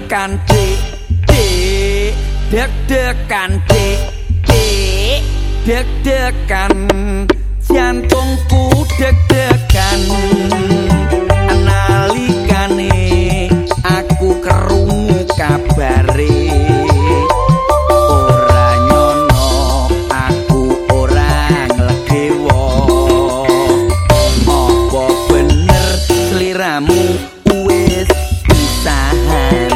deg-degan deg-degan deg-degan jantungku deg-degan nalikane aku krungu kabare ora nyono aku ora nglegewo apa bener sliramu wis pisahan.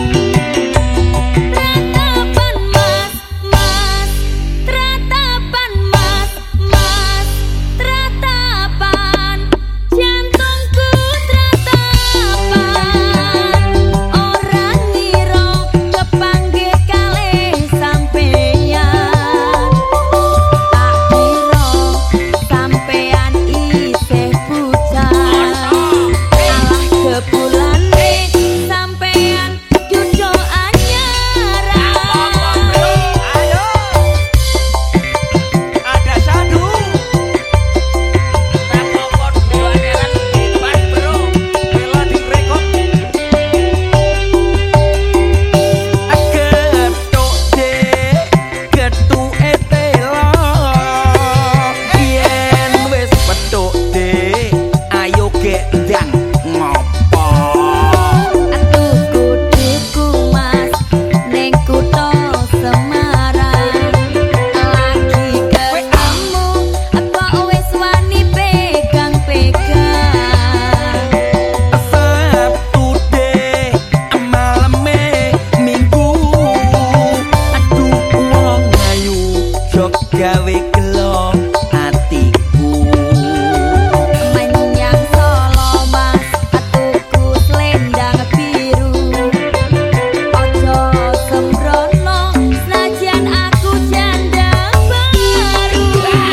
Gawe gelo atiku menyang Solo mas atuku selendang biru ojo sembrono senajan aku janda baru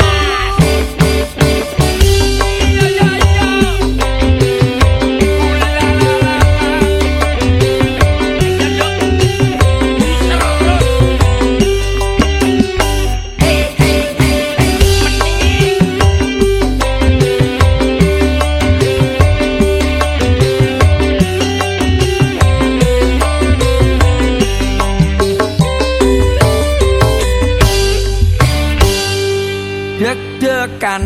deg-degan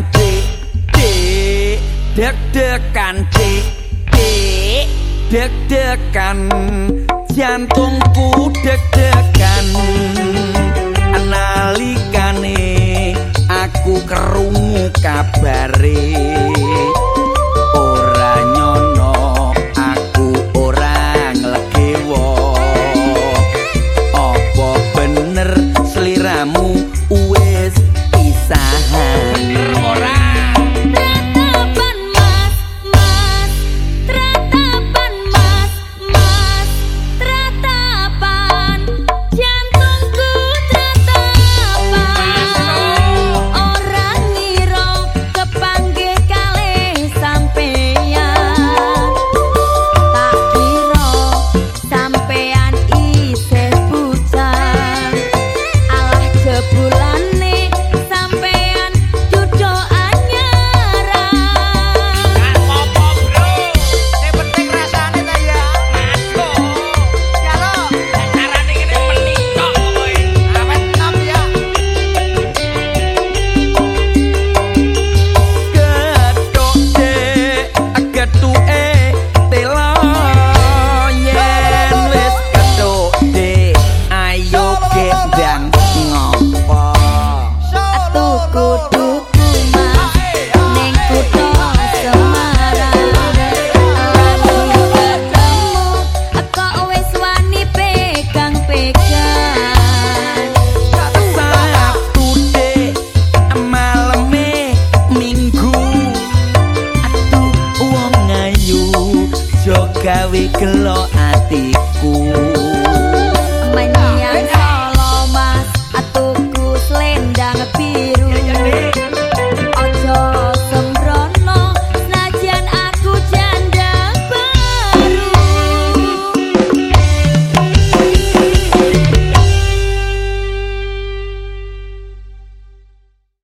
deg-degan deg-degan jantungku deg-degan nalikane aku krungu kabare ora nyono aku ora nglegewo apa bener sliramu wis pisahan ora. Gawe gelo atiku